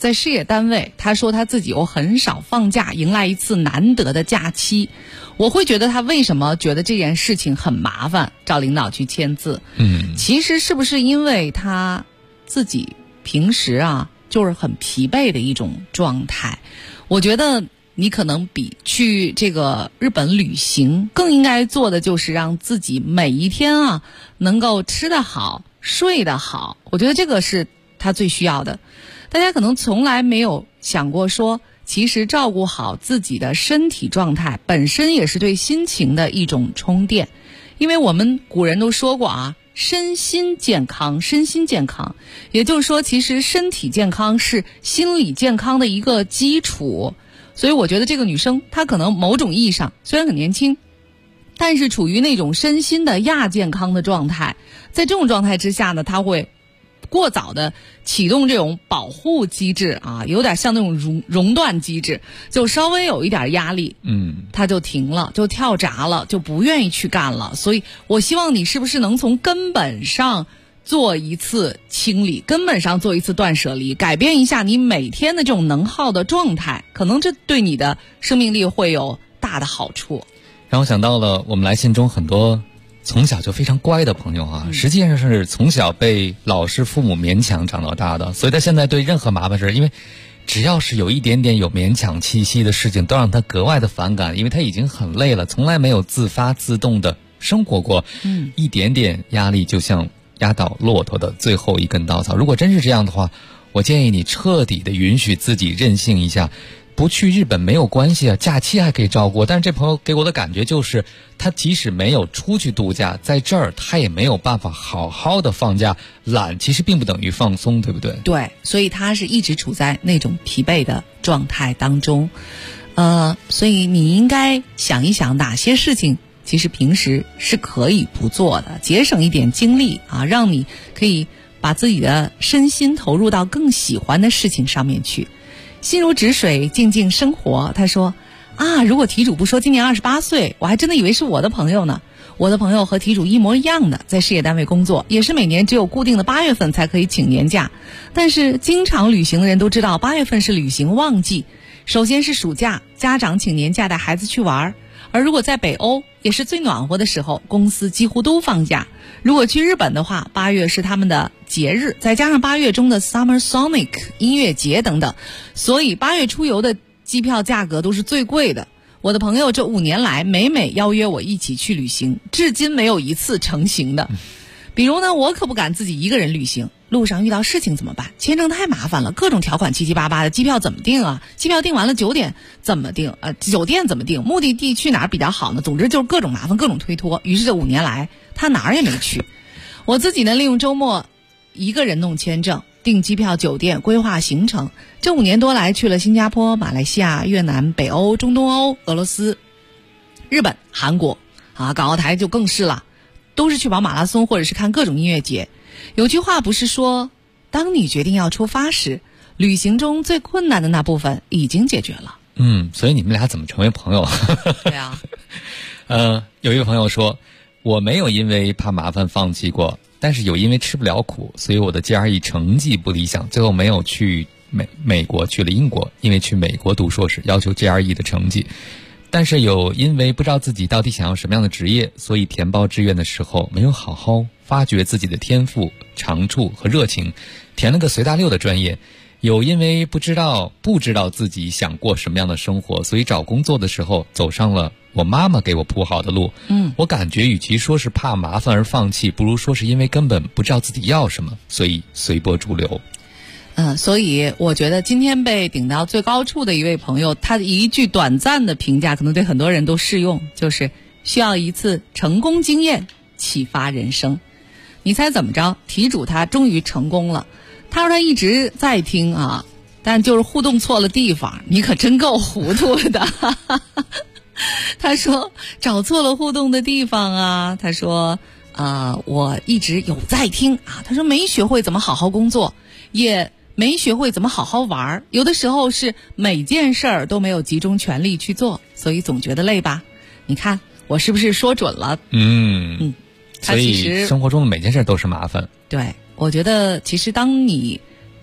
在事业单位，他说他自己又很少放假，迎来一次难得的假期。我会觉得他为什么觉得这件事情很麻烦，找领导去签字。其实是不是因为他自己平时就是很疲惫的一种状态？我觉得你可能比去这个日本旅行更应该做的就是让自己每一天能够吃得好睡得好，我觉得这个是他最需要的。大家可能从来没有想过说，其实照顾好自己的身体状态本身也是对心情的一种充电。因为我们古人都说过身心健康，身心健康，也就是说其实身体健康是心理健康的一个基础。所以我觉得这个女生她可能某种意义上虽然很年轻，但是处于那种身心的亚健康的状态。在这种状态之下呢，她会过早的启动这种保护机制有点像那种熔断机制，就稍微有一点压力他就停了，就跳闸了，就不愿意去干了。所以我希望你是不是能从根本上做一次清理，根本上做一次断舍离，改变一下你每天的这种能耗的状态，可能这对你的生命力会有大的好处。 让我想到了我们来信中很多从小就非常乖的朋友实际上是从小被老师父母勉强长到大的，所以他现在对任何麻烦事，因为只要是有一点点有勉强气息的事情都让他格外的反感，因为他已经很累了，从来没有自发自动的生活过。一点点压力就像压倒骆驼的最后一根稻草。如果真是这样的话，我建议你彻底的允许自己任性一下。不去日本没有关系假期还可以照顾。但是这朋友给我的感觉就是，他即使没有出去度假，在这儿他也没有办法好好的放假。懒其实并不等于放松，对不对？ 对，所以他是一直处在那种疲惫的状态当中。所以你应该想一想，哪些事情其实平时是可以不做的，节省一点精力让你可以把自己的身心投入到更喜欢的事情上面去。心如止水，静静生活。他说如果题主不说今年28岁，我还真的以为是我的朋友呢。我的朋友和题主一模一样的，在事业单位工作，也是每年只有固定的8月份才可以请年假。但是经常旅行的人都知道，8月份是旅行旺季。首先是暑假，家长请年假带孩子去玩，而如果在北欧也是最暖和的时候，公司几乎都放假。如果去日本的话，8月是他们的节日，再加上8月中的 Summer Sonic 音乐节等等，所以8月出游的机票价格都是最贵的。我的朋友这5年来每邀约我一起去旅行，至今没有一次成行的。比如呢，我可不敢自己一个人旅行，路上遇到事情怎么办？签证太麻烦了，各种条款七七八八的，机票怎么订机票订完了9点怎么订？酒店怎么订？目的地去哪儿比较好呢？总之就是各种麻烦，各种推脱。于是这5年来，他哪儿也没去。我自己呢，利用周末一个人弄签证、订机票、酒店、规划行程。这5年多来，去了新加坡、马来西亚、越南、北欧、中东欧、俄罗斯、日本、韩国港澳台就更是了。都是去跑马拉松或者是看各种音乐节。有句话不是说，当你决定要出发时，旅行中最困难的那部分已经解决了。 所以你们俩怎么成为朋友？ 对啊。 有一个朋友说，我没有因为怕麻烦放弃过，但是有因为吃不了苦，所以我的 GRE 成绩不理想，最后没有去美国，去了英国，因为去美国读硕士要求 GRE 的成绩。但是有因为不知道自己到底想要什么样的职业，所以填报志愿的时候没有好好发掘自己的天赋、长处和热情，填了个随大溜的专业。有因为不知道自己想过什么样的生活，所以找工作的时候走上了我妈妈给我铺好的路。我感觉与其说是怕麻烦而放弃，不如说是因为根本不知道自己要什么，所以随波逐流。 所以我觉得今天被顶到最高处的一位朋友，他的一句短暂的评价可能对很多人都适用，就是需要一次成功经验启发人生。你猜怎么着？题主他终于成功了。他说他一直在听但就是互动错了地方。你可真够糊涂的。他说找错了互动的地方他说我一直有在听他说没学会怎么好好工作，也没学会怎么好好玩，有的时候是每件事儿都没有集中全力去做，所以总觉得累吧。你看我是不是说准了？ 所以生活中的每件事都是麻烦。 对，我觉得其实当你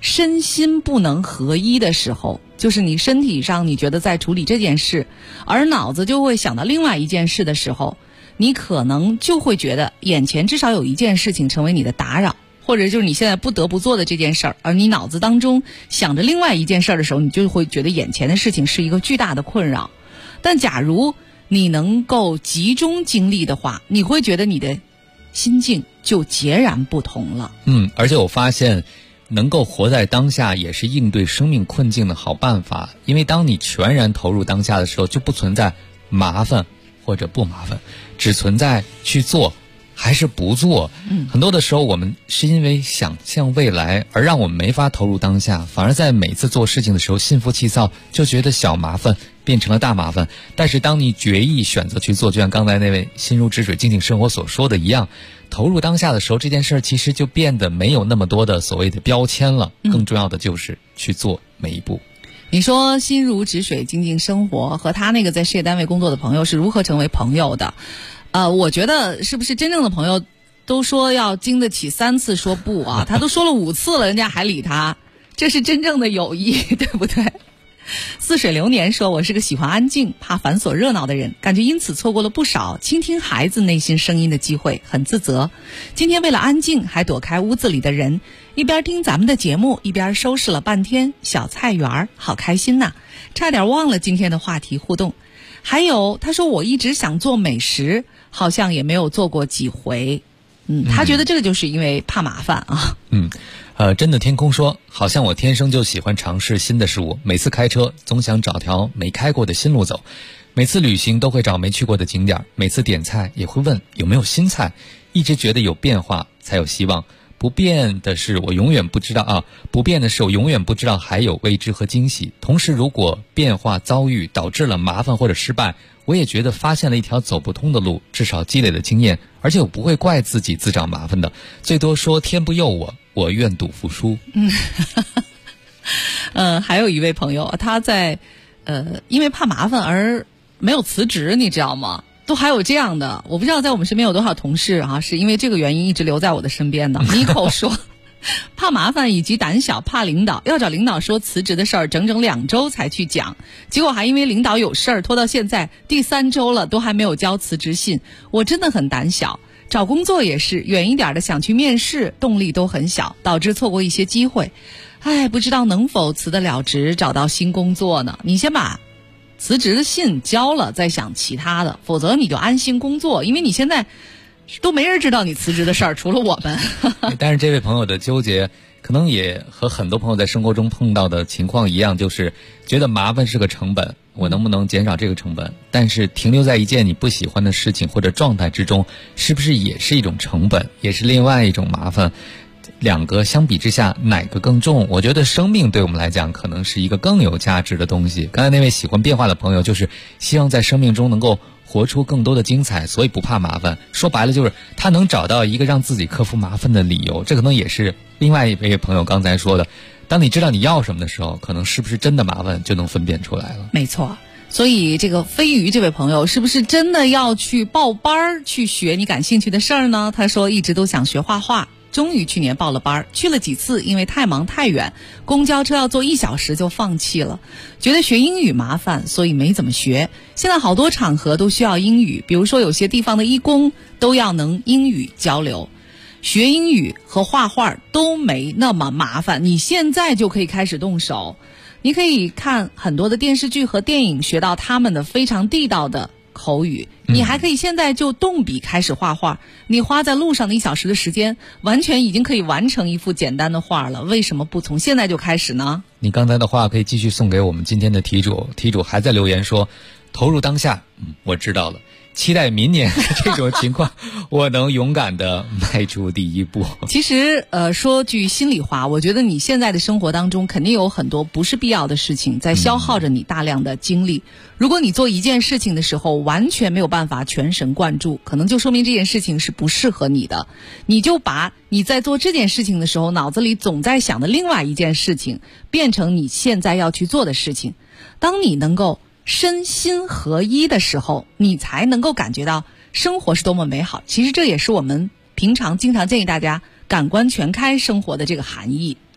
身心不能合一的时候，就是你身体上你觉得在处理这件事，而脑子就会想到另外一件事的时候，你可能就会觉得眼前至少有一件事情成为你的打扰，或者就是你现在不得不做的这件事儿，而你脑子当中想着另外一件事儿的时候，你就会觉得眼前的事情是一个巨大的困扰。但假如你能够集中精力的话，你会觉得你的心境就截然不同了。 而且我发现能够活在当下也是应对生命困境的好办法，因为当你全然投入当下的时候，就不存在麻烦或者不麻烦，只存在去做还是不做。很多的时候我们是因为想象未来而让我们没法投入当下，反而在每次做事情的时候心浮气躁，就觉得小麻烦变成了大麻烦。但是当你决意选择去做，就像刚才那位心如止水静静生活所说的一样，投入当下的时候，这件事其实就变得没有那么多的所谓的标签了，更重要的就是去做每一步。 你说心如止水静静生活和他那个在事业单位工作的朋友是如何成为朋友的？我觉得是不是真正的朋友都说要经得起3次说不啊？他都说了5次了，人家还理他，这是真正的友谊，对不对？似水流年说，我是个喜欢安静怕繁琐热闹的人，感觉因此错过了不少倾听孩子内心声音的机会，很自责。今天为了安静还躲开屋子里的人，一边听咱们的节目一边收拾了半天小菜园，好开心呐，差点忘了今天的话题互动。还有他说我一直想做美食，好像也没有做过几回。他觉得这个就是因为怕麻烦啊。 真的天空说，好像我天生就喜欢尝试新的事物，每次开车总想找条没开过的新路走，每次旅行都会找没去过的景点，每次点菜也会问有没有新菜，一直觉得有变化才有希望。不变的是我永远不知道还有未知和惊喜。同时如果变化遭遇导致了麻烦或者失败，我也觉得发现了一条走不通的路，至少积累了经验，而且我不会怪自己自找麻烦的，最多说天不佑我，我愿赌服输。 还有一位朋友，他在因为怕麻烦而没有辞职，你知道吗？都还有这样的，我不知道在我们身边有多少同事啊，是因为这个原因一直留在我的身边的。妮蔻说怕麻烦以及胆小怕领导，要找领导说辞职的事儿，整整2周才去讲，结果还因为领导有事儿拖到现在第3周了，都还没有交辞职信。我真的很胆小，找工作也是远一点的想去面试，动力都很小，导致错过一些机会。不知道能否辞得了职，找到新工作呢？你先把辞职的信交了再想其他的，否则你就安心工作，因为你现在都没人知道你辞职的事儿，除了我们。 但是这位朋友的纠结可能也和很多朋友在生活中碰到的情况一样，就是觉得麻烦是个成本，我能不能减少这个成本？但是停留在一件你不喜欢的事情或者状态之中，是不是也是一种成本，也是另外一种麻烦？两个相比之下哪个更重？我觉得生命对我们来讲可能是一个更有价值的东西。刚才那位喜欢变化的朋友就是希望在生命中能够活出更多的精彩，所以不怕麻烦。说白了就是他能找到一个让自己克服麻烦的理由。这可能也是另外一位朋友刚才说的，当你知道你要什么的时候，可能是不是真的麻烦就能分辨出来了。 没错，所以这个飞鱼这位朋友是不是真的要去报班去学你感兴趣的事儿呢？他说一直都想学画画，终于去年报了班，去了几次，因为太忙太远，公交车要坐1小时就放弃了，觉得学英语麻烦，所以没怎么学。现在好多场合都需要英语，比如说有些地方的义工都要能英语交流。学英语和画画都没那么麻烦，你现在就可以开始动手。你可以看很多的电视剧和电影，学到他们的非常地道的口语。你还可以现在就动笔开始画画，你花在路上的1小时的时间，完全已经可以完成一幅简单的画了，为什么不从现在就开始呢？ 你刚才的话可以继续送给我们今天的题主还在留言说投入当下，我知道了，期待明年这种情况我能勇敢地迈出第一步。 其实说句心里话，我觉得你现在的生活当中肯定有很多不是必要的事情在消耗着你大量的精力。如果你做一件事情的时候完全没有办法全神贯注，可能就说明这件事情是不适合你的。你就把你在做这件事情的时候脑子里总在想的另外一件事情变成你现在要去做的事情。当你能够身心合一的时候，你才能够感觉到生活是多么美好。其实这也是我们平常经常建议大家感官全开生活的这个含义。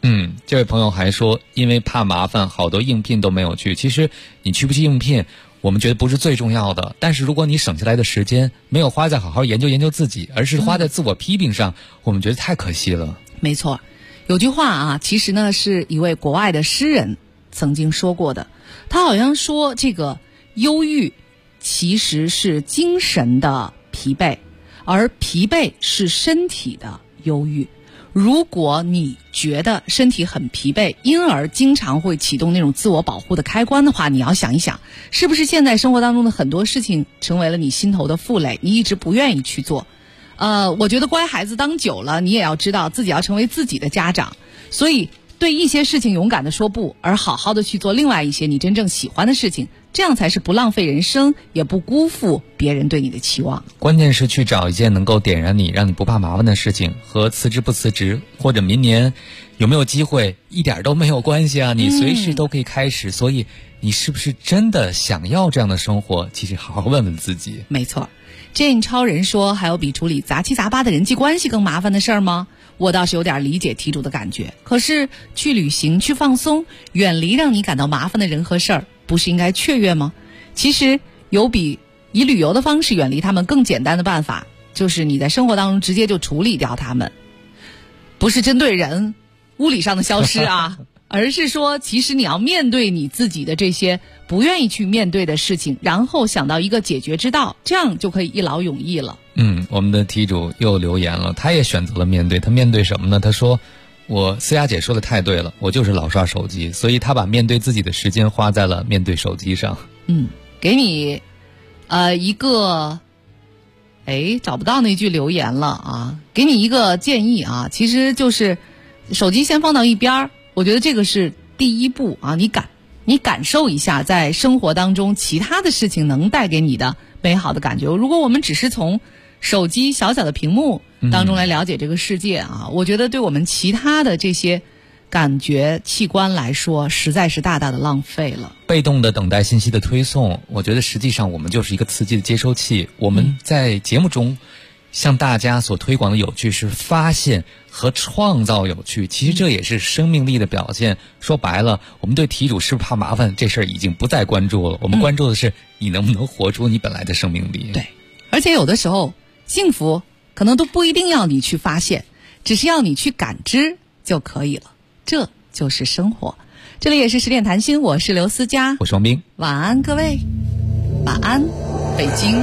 这位朋友还说，因为怕麻烦，好多应聘都没有去。其实你去不去应聘，我们觉得不是最重要的。但是如果你省下来的时间没有花在好好研究自己，而是花在自我批评上，我们觉得太可惜了。 没错，有句话啊，其实呢是一位国外的诗人曾经说过的。他好像说，这个忧郁其实是精神的疲惫，而疲惫是身体的忧郁。如果你觉得身体很疲惫，因而经常会启动那种自我保护的开关的话，你要想一想，是不是现在生活当中的很多事情成为了你心头的负累，你一直不愿意去做。我觉得乖孩子当久了，你也要知道自己要成为自己的家长，所以对一些事情勇敢的说不，而好好的去做另外一些你真正喜欢的事情，这样才是不浪费人生，也不辜负别人对你的期望。 关键是去找一件能够点燃你，让你不怕麻烦的事情，和辞职不辞职，或者明年有没有机会，一点都没有关系啊！你随时都可以开始。所以你是不是真的想要这样的生活？其实好好问问自己。 没错。Jane 超人说，还有比处理杂七杂八的人际关系更麻烦的事儿吗？我倒是有点理解题主的感觉，可是去旅行，去放松，远离让你感到麻烦的人和事儿，不是应该雀跃吗？其实有比以旅游的方式远离他们更简单的办法，就是你在生活当中直接就处理掉他们。不是针对人物理上的消失啊而是说其实你要面对你自己的这些不愿意去面对的事情，然后想到一个解决之道，这样就可以一劳永逸了。 我们的题主又留言了，他也选择了面对。他面对什么呢？他说，我思雅姐说的太对了，我就是老刷手机，所以他把面对自己的时间花在了面对手机上。 给你一个找不到那句留言了啊，给你一个建议啊，其实就是手机先放到一边，我觉得这个是第一步啊，你感受一下在生活当中其他的事情能带给你的美好的感觉。如果我们只是从手机小小的屏幕当中来了解这个世界啊，我觉得对我们其他的这些感觉器官来说实在是大大的浪费了。 被动的等待信息的推送，我觉得实际上我们就是一个刺激的接收器。我们在节目中向大家所推广的有趣是发现和创造有趣，其实这也是生命力的表现。说白了，我们对题主是不是怕麻烦这事儿已经不再关注了，我们关注的是你能不能活出你本来的生命力。 对，而且有的时候幸福可能都不一定要你去发现，只是要你去感知就可以了，这就是生活。这里也是10点谈心，我是刘思佳， 我是王斌， 晚安各位，晚安北京。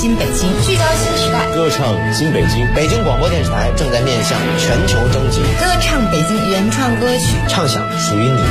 新北京，聚焦新时代， 歌唱新北京。北京广播电视台正在面向全球征集歌唱北京原创歌曲， 唱响属于你